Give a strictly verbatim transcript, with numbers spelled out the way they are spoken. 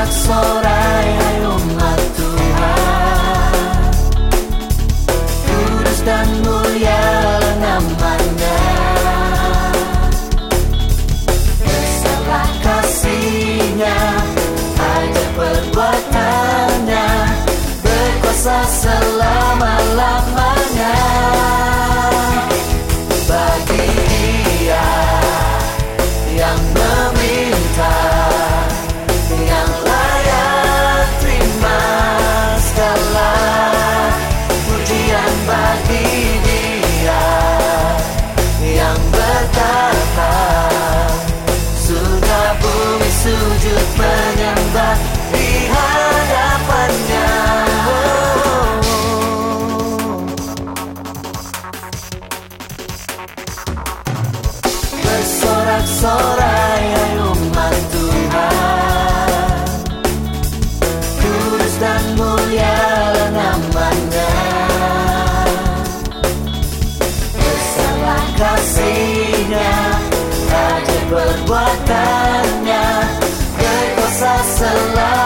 bersorak-sorai hai umat Tuhan, kudus dan mulia namanya. Besarlah kasih-Nya, ajaib perbuatan-Nya, berkuasa selama-lamanya. Bagi Dia yang meminta, yang layak terima segala pujian. Bagi Dia yang bertata, surga bumi sujud menyembah di hadapan-Nya. Bersorak-sorai hai umat Tuhan, kudus dan mulia namanya. Besarlah kasih-Nya, ajaib perbuatan-Nya, berkuasa selalu.